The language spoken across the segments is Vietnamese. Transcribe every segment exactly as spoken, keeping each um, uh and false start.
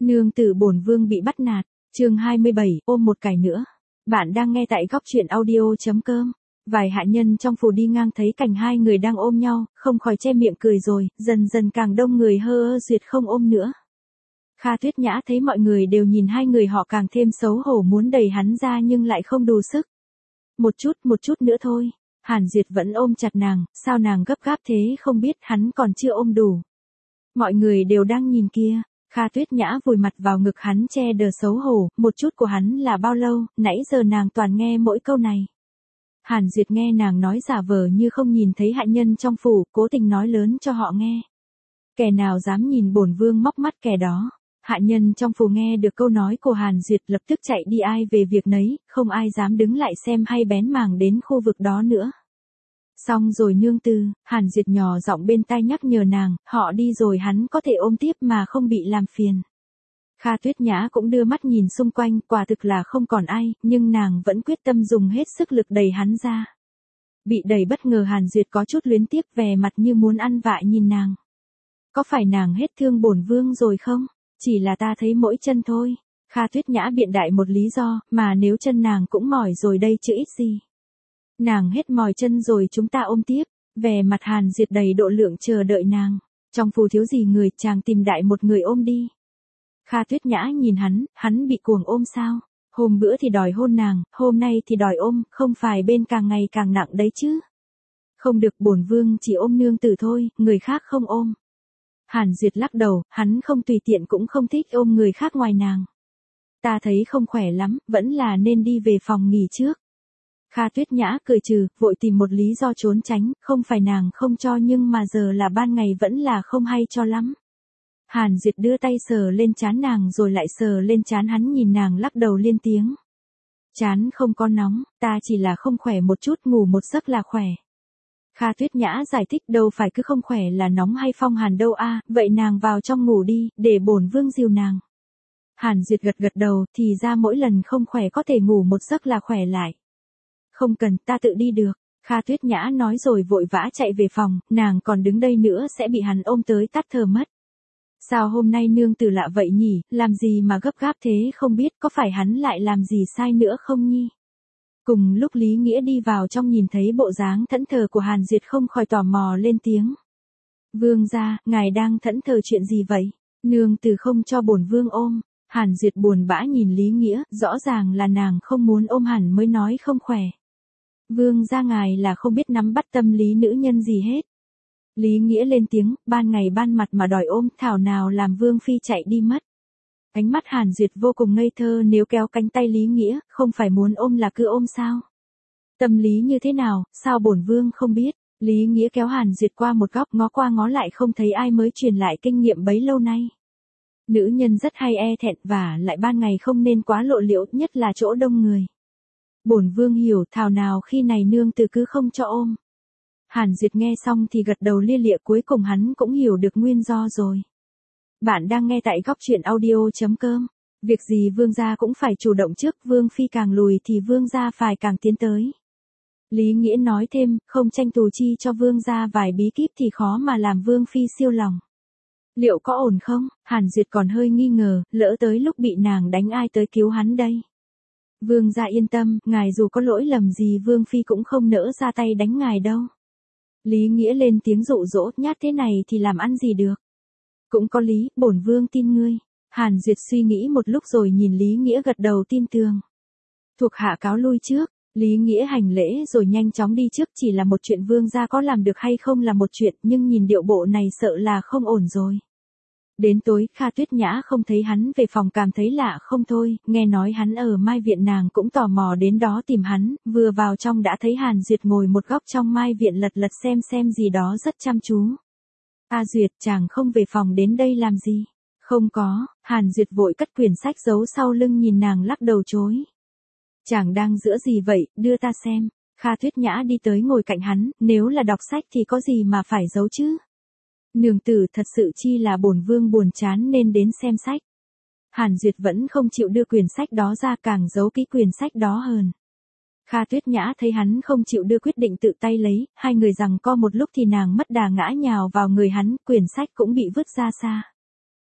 Nương tử bổn vương bị bắt nạt, chương hai mươi bảy, ôm một cải nữa. Bạn đang nghe tại góc truyện audio.com. Vài hạ nhân trong phủ đi ngang thấy cảnh hai người đang ôm nhau, không khỏi che miệng cười rồi, dần dần càng đông người hơ ơ duyệt không ôm nữa. Kha Tuyết Nhã thấy mọi người đều nhìn hai người họ càng thêm xấu hổ muốn đẩy hắn ra nhưng lại không đủ sức. Một chút, một chút nữa thôi. Hàn Duyệt vẫn ôm chặt nàng, sao nàng gấp gáp thế không biết hắn còn chưa ôm đủ. Mọi người đều đang nhìn kia. Kha Tuyết Nhã vùi mặt vào ngực hắn che đờ xấu hổ, một chút của hắn là bao lâu, nãy giờ nàng toàn nghe mỗi câu này. Hàn Duyệt nghe nàng nói giả vờ như không nhìn thấy hạ nhân trong phủ, cố tình nói lớn cho họ nghe. Kẻ nào dám nhìn bổn vương móc mắt kẻ đó. Hạ nhân trong phủ nghe được câu nói của Hàn Duyệt lập tức chạy đi ai về việc nấy, không ai dám đứng lại xem hay bén mảng đến khu vực đó nữa. Xong rồi nương tử, Hàn Duyệt nhỏ giọng bên tai nhắc nhở nàng, họ đi rồi hắn có thể ôm tiếp mà không bị làm phiền. Kha Tuyết Nhã cũng đưa mắt nhìn xung quanh, quả thực là không còn ai, nhưng nàng vẫn quyết tâm dùng hết sức lực đẩy hắn ra. Bị đẩy bất ngờ Hàn Duyệt có chút luyến tiếc vẻ mặt như muốn ăn vạ nhìn nàng. Có phải nàng hết thương bổn vương rồi không? Chỉ là ta thấy mỗi chân thôi. Kha Tuyết Nhã biện đại một lý do, mà nếu chân nàng cũng mỏi rồi đây chứ ít gì. Nàng hết mỏi chân rồi chúng ta ôm tiếp. Vẻ mặt Hàn Duyệt đầy độ lượng chờ đợi nàng. Trong phủ thiếu gì người, chàng tìm đại một người ôm đi. Kha Tuyết Nhã nhìn hắn, hắn bị cuồng ôm sao? Hôm bữa thì đòi hôn nàng, hôm nay thì đòi ôm, không phải bên càng ngày càng nặng đấy chứ. Không được, bổn vương chỉ ôm nương tử thôi, người khác không ôm. Hàn Duyệt lắc đầu, hắn không tùy tiện cũng không thích ôm người khác ngoài nàng. Ta thấy không khỏe lắm, vẫn là nên đi về phòng nghỉ trước. Kha Tuyết Nhã cười trừ, vội tìm một lý do trốn tránh, không phải nàng không cho nhưng mà giờ là ban ngày vẫn là không hay cho lắm. Hàn Duyệt đưa tay sờ lên trán nàng rồi lại sờ lên trán hắn nhìn nàng lắc đầu liên tiếng. Trán không có nóng, ta chỉ là không khỏe một chút, ngủ một giấc là khỏe. Kha Tuyết Nhã giải thích đâu phải cứ không khỏe là nóng hay phong hàn đâu a, à, vậy nàng vào trong ngủ đi, để bổn vương dìu nàng. Hàn Duyệt gật gật đầu, thì ra mỗi lần không khỏe có thể ngủ một giấc là khỏe lại. Không cần, ta tự đi được. Kha Tuyết Nhã nói rồi vội vã chạy về phòng, nàng còn đứng đây nữa sẽ bị hắn ôm tới tắt thở mất. Sao hôm nay nương tử lạ vậy nhỉ, làm gì mà gấp gáp thế không biết có phải hắn lại làm gì sai nữa không nhi? Cùng lúc Lý Nghĩa đi vào trong nhìn thấy bộ dáng thẫn thờ của Hàn Duyệt không khỏi tò mò lên tiếng. Vương gia, ngài đang thẫn thờ chuyện gì vậy? Nương tử không cho bổn vương ôm. Hàn Duyệt buồn bã nhìn Lý Nghĩa, rõ ràng là nàng không muốn ôm hẳn mới nói không khỏe. Vương gia ngài là không biết nắm bắt tâm lý nữ nhân gì hết. Lý Nghĩa lên tiếng, ban ngày ban mặt mà đòi ôm, thảo nào làm Vương phi chạy đi mất. Ánh mắt Hàn Duyệt vô cùng ngây thơ, nếu kéo cánh tay Lý Nghĩa, không phải muốn ôm là cứ ôm sao? Tâm lý như thế nào, sao bổn vương không biết? Lý Nghĩa kéo Hàn Duyệt qua một góc ngó qua ngó lại không thấy ai mới truyền lại kinh nghiệm bấy lâu nay. Nữ nhân rất hay e thẹn và lại ban ngày không nên quá lộ liễu, nhất là chỗ đông người. Bổn vương hiểu, thảo nào khi này nương tử cứ không cho ôm. Hàn Duyệt nghe xong thì gật đầu lia lịa, cuối cùng hắn cũng hiểu được nguyên do rồi. Bạn đang nghe tại góc truyện audio.com. Việc gì vương gia cũng phải chủ động trước, vương phi càng lùi thì vương gia phải càng tiến tới. Lý Nghĩa nói thêm, không tranh thủ chi cho vương gia vài bí kíp thì khó mà làm vương phi siêu lòng. Liệu có ổn không? Hàn Duyệt còn hơi nghi ngờ, lỡ tới lúc bị nàng đánh ai tới cứu hắn đây? Vương gia yên tâm, ngài dù có lỗi lầm gì vương phi cũng không nỡ ra tay đánh ngài đâu. Lý Nghĩa lên tiếng dụ dỗ, nhát thế này thì làm ăn gì được. Cũng có lý, bổn vương tin ngươi. Hàn Duyệt suy nghĩ một lúc rồi nhìn Lý Nghĩa gật đầu tin tưởng. Thuộc hạ cáo lui trước. Lý Nghĩa hành lễ rồi nhanh chóng đi trước, chỉ là một chuyện vương gia có làm được hay không là một chuyện, nhưng nhìn điệu bộ này sợ là không ổn rồi. Đến tối, Kha Tuyết Nhã không thấy hắn về phòng cảm thấy lạ không thôi, nghe nói hắn ở Mai Viện nàng cũng tò mò đến đó tìm hắn, vừa vào trong đã thấy Hàn Duyệt ngồi một góc trong Mai Viện lật lật xem xem gì đó rất chăm chú. A Duyệt, chàng không về phòng đến đây làm gì? Không có. Hàn Duyệt vội cất quyển sách giấu sau lưng nhìn nàng lắc đầu chối. Chàng đang giữa gì vậy, đưa ta xem. Kha Tuyết Nhã đi tới ngồi cạnh hắn, nếu là đọc sách thì có gì mà phải giấu chứ? Nương tử thật sự chi là bổn vương buồn chán nên đến xem sách. Hàn Duyệt vẫn không chịu đưa quyển sách đó ra, càng giấu cái quyển sách đó hơn. Kha Tuyết Nhã thấy hắn không chịu đưa quyết định tự tay lấy, hai người giằng co một lúc thì nàng mất đà ngã nhào vào người hắn, quyển sách cũng bị vứt ra xa.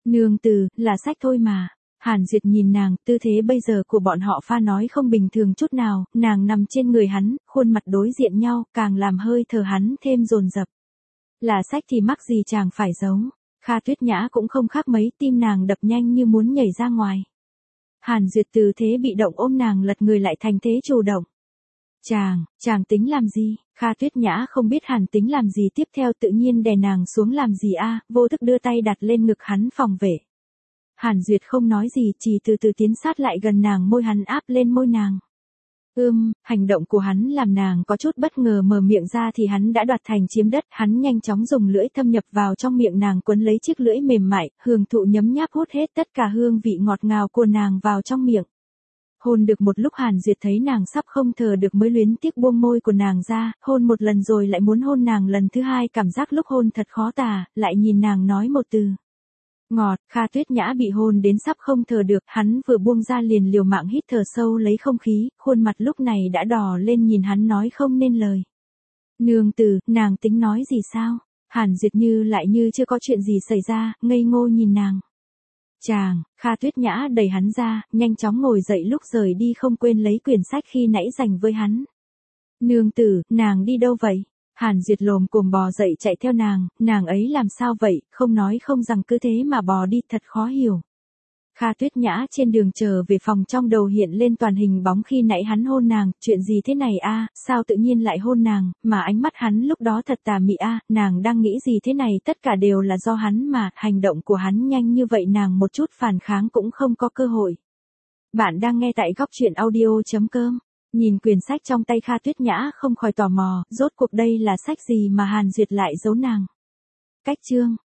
Nương tử, là sách thôi mà. Hàn Duyệt nhìn nàng, tư thế bây giờ của bọn họ pha nói không bình thường chút nào, nàng nằm trên người hắn, khuôn mặt đối diện nhau, càng làm hơi thở hắn thêm dồn dập. Là sách thì mắc gì chàng phải giấu. Kha Tuyết Nhã cũng không khác mấy, tim nàng đập nhanh như muốn nhảy ra ngoài. Hàn Duyệt từ thế bị động ôm nàng lật người lại thành thế chủ động. Chàng, chàng tính làm gì? Kha Tuyết Nhã không biết Hàn tính làm gì tiếp theo, tự nhiên đè nàng xuống làm gì a, vô thức đưa tay đặt lên ngực hắn phòng vệ. Hàn Duyệt không nói gì, chỉ từ từ tiến sát lại gần nàng, môi hắn áp lên môi nàng. Ưm, hành động của hắn làm nàng có chút bất ngờ, mở miệng ra thì hắn đã đoạt thành chiếm đất, hắn nhanh chóng dùng lưỡi thâm nhập vào trong miệng nàng, quấn lấy chiếc lưỡi mềm mại, hưởng thụ nhấm nháp hút hết tất cả hương vị ngọt ngào của nàng vào trong miệng. Hôn được một lúc Hàn Duyệt thấy nàng sắp không thở được mới luyến tiếc buông môi của nàng ra, hôn một lần rồi lại muốn hôn nàng lần thứ hai, cảm giác lúc hôn thật khó tả, lại nhìn nàng nói một từ. Ngọt. Kha Tuyết Nhã bị hôn đến sắp không thở được, hắn vừa buông ra liền liều mạng hít thở sâu lấy không khí, khuôn mặt lúc này đã đỏ lên nhìn hắn nói không nên lời. Nương tử, nàng tính nói gì sao? Hàn Duyệt như lại như chưa có chuyện gì xảy ra, ngây ngô nhìn nàng. Chàng, Kha Tuyết Nhã đẩy hắn ra, nhanh chóng ngồi dậy, lúc rời đi không quên lấy quyển sách khi nãy dành với hắn. Nương tử, nàng đi đâu vậy? Hàn Duyệt lồm cồm bò dậy chạy theo nàng, nàng ấy làm sao vậy, không nói không rằng cứ thế mà bò đi, thật khó hiểu. Kha Tuyết Nhã trên đường trở về phòng, trong đầu hiện lên toàn hình bóng khi nãy hắn hôn nàng, chuyện gì thế này a, sao tự nhiên lại hôn nàng, mà ánh mắt hắn lúc đó thật tà mị a, nàng đang nghĩ gì thế này, tất cả đều là do hắn mà, hành động của hắn nhanh như vậy nàng một chút phản kháng cũng không có cơ hội. Bạn đang nghe tại góc truyện audio chấm com. Nhìn quyển sách trong tay Kha Tuyết Nhã không khỏi tò mò, rốt cuộc đây là sách gì mà Hàn Duyệt lại giấu nàng. Cách chương